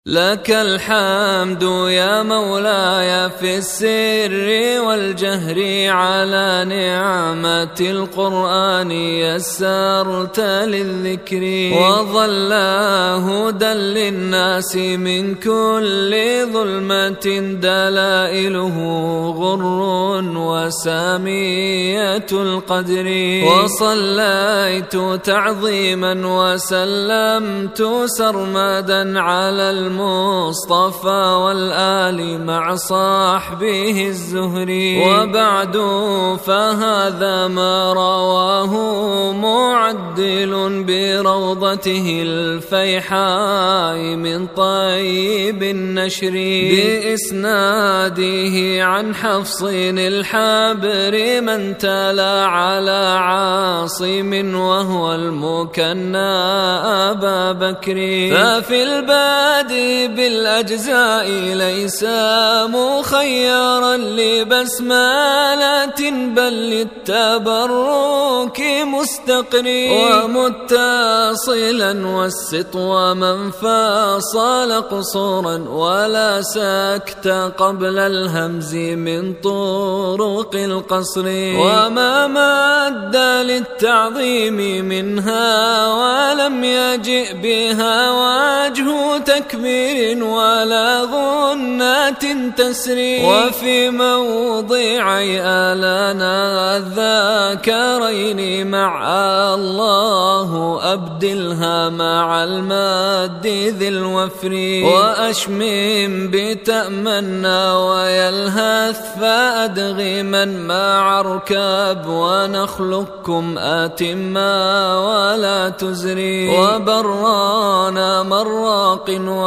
لك الحمد يا مولاي في السر والجهر على نعمة القرآن يسرت للذكر وظل هدى للناس من كل ظلمة دلائله غر وسامية القدر وصليت تعظيما وسلمت سرمدا على المصطفى والآل مع صاحبه الزهري وبعد فهذا ما رواه معدل بروضته الفيحاء من طيب النشر بإسناده عن حفص الحبر من تلا على عاصم وهو المكنى أبا بكر ففي البادئ بالأجزاء ليس مخيرا لبسمالة بل للتبرك مستقر ومتصلا والسطو من فاصل قصورا ولا سكت قبل الهمز من طرق القصر وما مد للتعظيم منها ولم يجئ بها وجه تكبير ولا غنات تسري وفي موضعي آلانا الذاكرين مع الله أبدلها مع الماد ذي الوفر وأشمم بتأمنى ويلهث فأدغما مع ركاب ونخلقكم أتما ولا تزري وبرانا مراق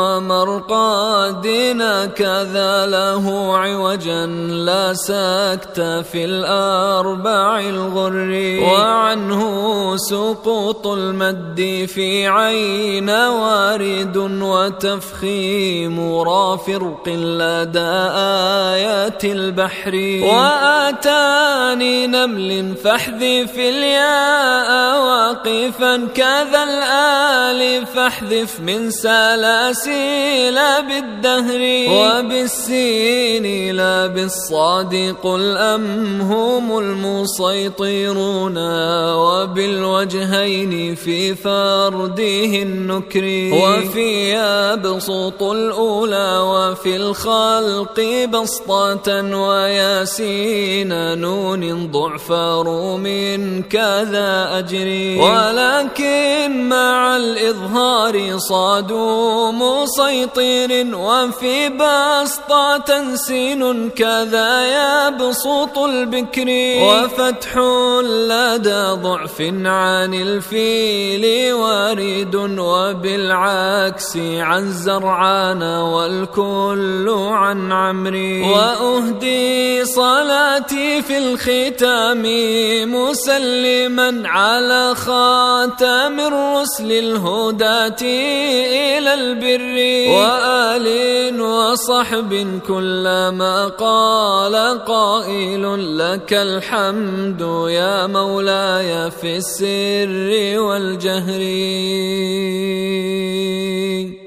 ومرقادنا كذا له عوجا لا سكت في الأربع الغر وعنه سقوط المد في عين وارد وتفخيم رافرق لدى آيات البحر وآتاني نمل فاحذف الياء واقفا كذا الآل فاحذف من سلاسل بالدهر وبالسين لا بالصاد قل أم هم المسيطرون وبالوجهين في فرده النكر وفي يبسط الأولى وفي الخلق بسطة وياسين نون ضعف روم كذا أجري ولكن مع الإظهار صادوا مسيطر وفي بسطة سين كذا يبسط البكر وفتح لدى ضعف عن الفيل وارد وبالعكس عن زرعان والكل عن عمري وأهدي صلاتي في الختام مسلما على خاتم الرسل الهداة إلى البر وآل وصحب كلما قال قائل لك الحمد يا مولاي في السر والجهر.